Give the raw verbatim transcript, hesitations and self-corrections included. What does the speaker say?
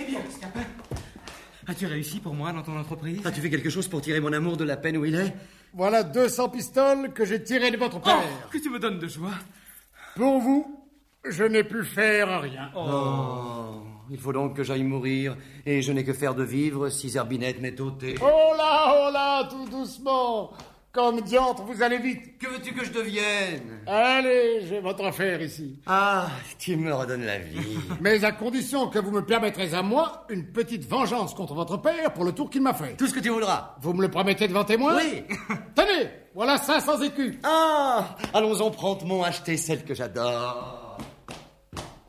bien, Scapin. As-tu réussi pour moi dans ton entreprise? As-tu fait quelque chose pour tirer mon amour de la peine où il est? Voilà deux cents pistoles que j'ai tirées de votre père. Oh, que tu me donnes de joie. Pour vous, je n'ai pu faire rien. Oh. oh, il faut donc que j'aille mourir, et je n'ai que faire de vivre si Zerbinette m'est ôté. Oh là, oh là, tout doucement. Comme diantre, vous allez vite. Que veux-tu que je devienne? Allez, j'ai votre affaire ici. Ah, tu me redonnes la vie. Mais à condition que vous me permettrez à moi une petite vengeance contre votre père pour le tour qu'il m'a fait. Tout ce que tu voudras. Vous me le promettez devant témoin? Oui. Tenez, voilà cinq cents écus. Ah, allons-en promptement acheter celle que j'adore.